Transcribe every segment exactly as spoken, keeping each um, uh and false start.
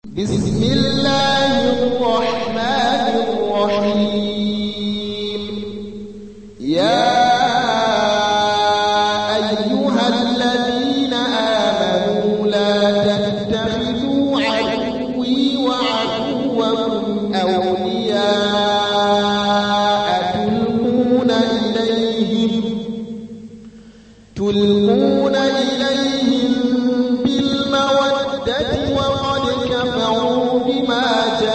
بسم الله الرحمن الرحيم. يا أيها الذين آمنوا لا تتخذوا عدوي وعدوكم أولياء تلقون إليهم تلقون إليهم بالمودة وقد كفروا بما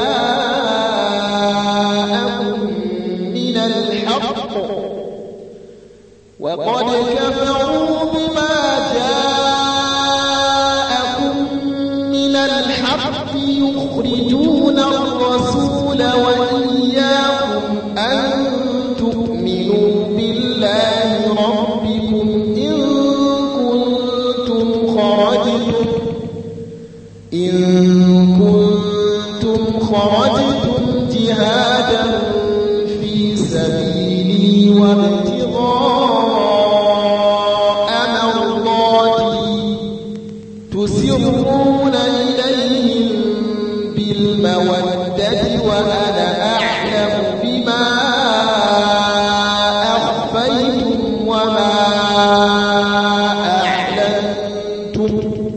جاءكم من الحق وقد كفروا بما جاءكم من الحق يخرجون الرسول وإياكم أن تؤمنوا بالله ربكم إن كنتم خرجتم إن كنتم خرجتم جهادا في سبيلي وابتغاء مرضاتي تسرون إليهم بالمودة وأنا أعلم بما أخفيتم وما أعلنتم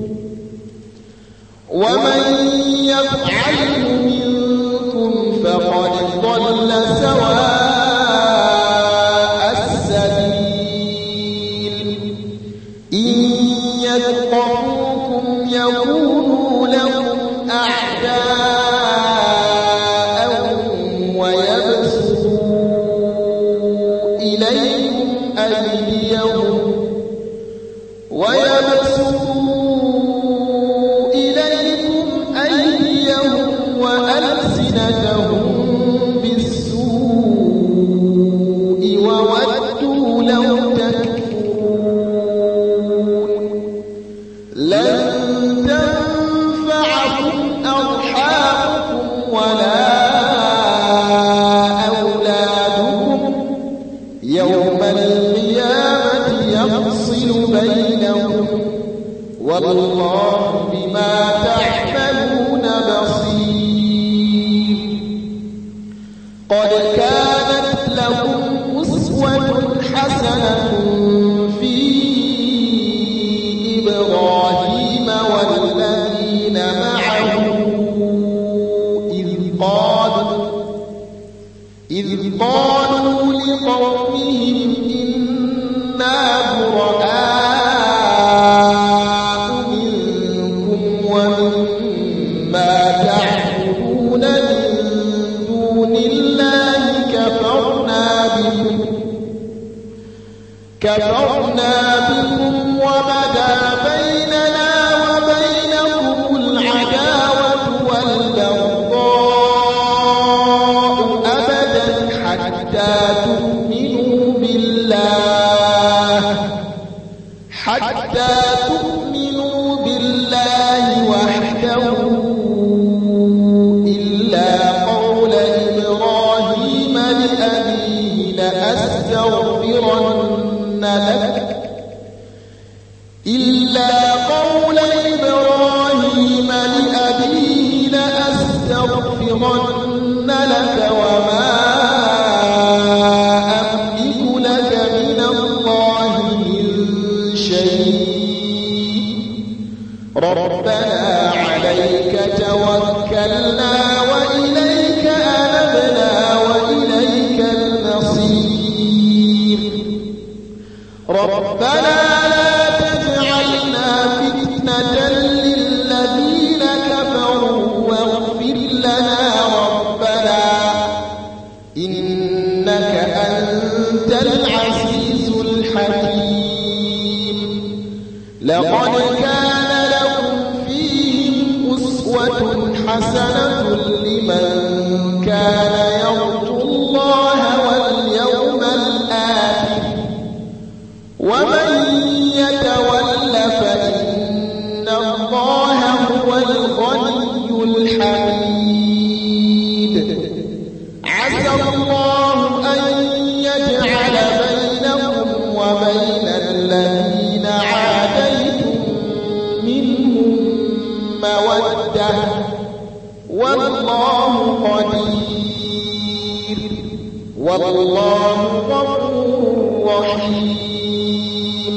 ومن يفعله منكم فقد ضل سواء السبيل. إن يثقفوكم يكونوا لكم أعداء ويبسطوا إليكم أيديهم ويبسطوا إليكم أيديهم وألسنتهم بالسوء وودوا لو تكفرون. لن تنفعكم أرحامكم ولا أولادكم يوم القيامة يفصل بينهم والله بما تعملون بصير. قد كانت لكم أسوة حسنة في إبراهيم والذين معه إذ قالوا إذ قالوا لقومهم إنا براء منكم ومما تعبدون من دون الله كفرنا بكم كفرنا بكم وبدا بيننا وبينكم العداوة والبغضاء أبدا حتى تؤمنوا بالله حتى تؤمنوا بالله وحده إلا قول إبراهيم لأبيه لأستغفرن لك إلا قول إبراهيم لأبيه لأستغفرن لك وما أملك لك من الله من شيء ربنا عليك توكلنا وإليك أنبنا وإليك المصير. ربنا لا تجعلنا فتنة للذين كفروا واغفر لنا ربنا إنك أنت العزيز الحكيم. لقد كان لكم فيهم أسوة حسنة لمن كان يرجو الله واليوم الآخر ومن يتول فإن الله هو الغني الحميد. عسى الله أن يجعل بينكم وبين الذين عاديتم منهم مودة والله قدير والله غفور رحيم.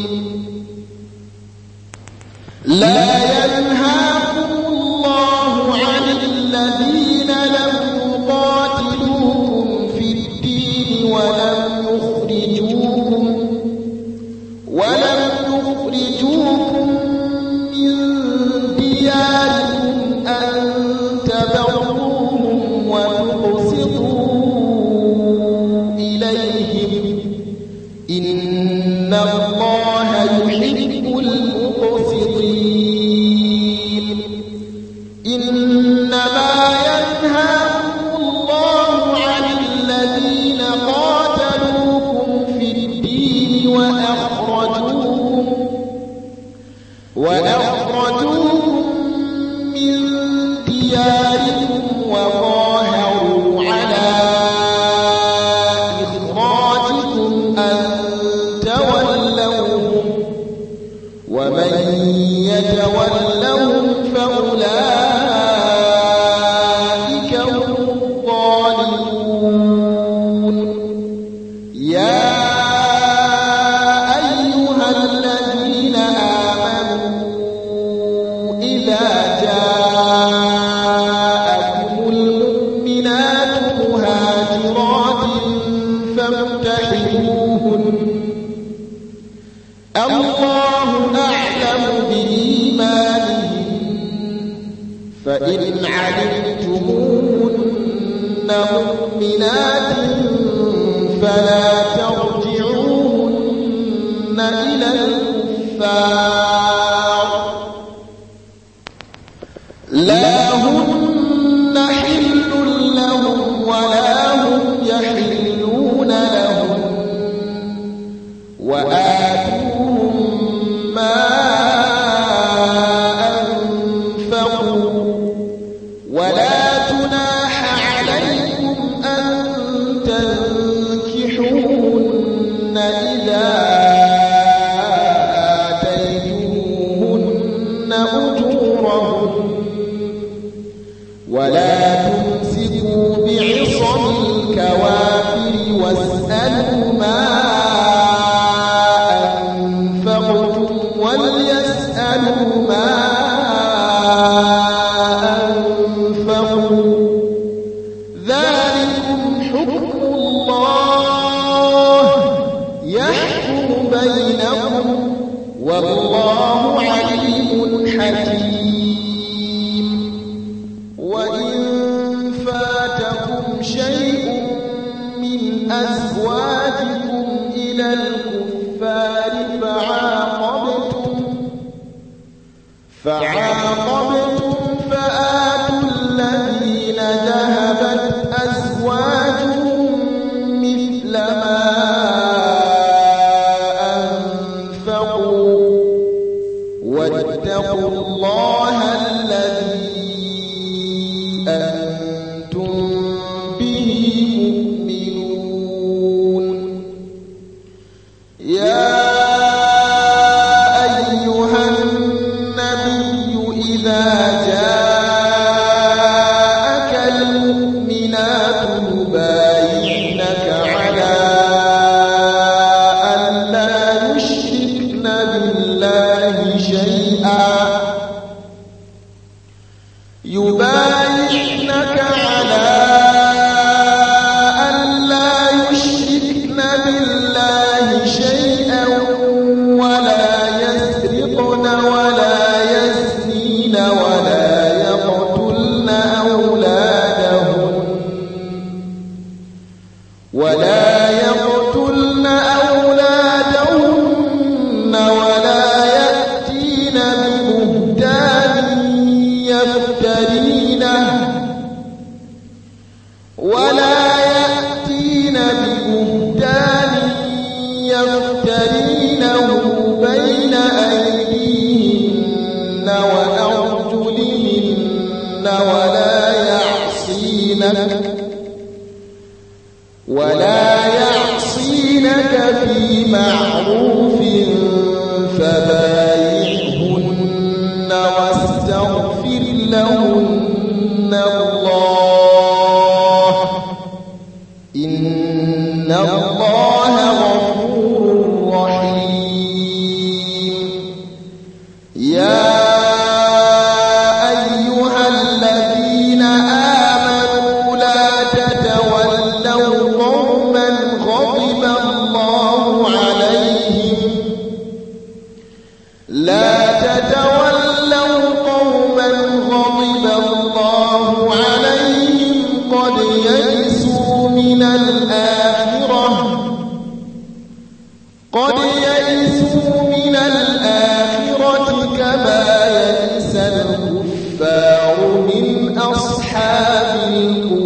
لا ينهاكم الله عن الذين لم يقاتلوكم في الدين ولم يخرجوكم ولم يخرجوكم من دياركم أن تبروهم وتقسطوا إليهم إن الله يحب المقسطين. إنما ينهاكم الله عن الذين قاتلوكم في الدين وأخرجوكم وأخرجوكم من دياركم وظاهروا على إخراجكم أن تولوهم ومن يتولهم فأولئك هم الظالمون. يا أيها الذين آمنوا إذا جاءكم المؤمنات مهاجرات فامتحنوهن الله أعلم بإيمانهن فإن علمتموهن مؤمنات فلا ترجعوهن إلى الكفار لا هن حل لهم ولا هم يحلون لهم وآتوهم ما أنفقوا ولا جناح عليكم أن تنكحوهن إذا آتيتموهن أجورهن ولا تمسكوا بعصم الكوافر واسألوا ما أنفقتم وليسألوا ما أنفقوا ذلكم حكم الله يحكم بينكم والله عليم حكيم. وإن فاتكم شيء من أزواجكم إلى الكفار فعاقبتم فعاقبتم فآتوا الذين ذهبت أزواجهم مثل ما أنفقوا واتقوا الله الذي أنتم به مؤمنون. يا أيها النبي إذا جاءك المؤمنات يبايعنك على أن لا يشركن بالله شيئا يبايعنك على أن لا يشركن بالله شيئا ولا يسرقن ولا يزنين ولا يقتلن أولادهن ولا يقتلن أولادهن ولا يأتين ببهتان يفترينه ولا يأتين ببهتان يفترينه بين أيديهن وأرجلهن ولا يعصينك ولا يعصينك في معروف فبايعهن واستغفر لهن لا تتولوا قوما غضب الله عليهم قد يئسوا من الآخرة قد يئسوا من الآخرة كما يئس الكفار من أصحاب القبور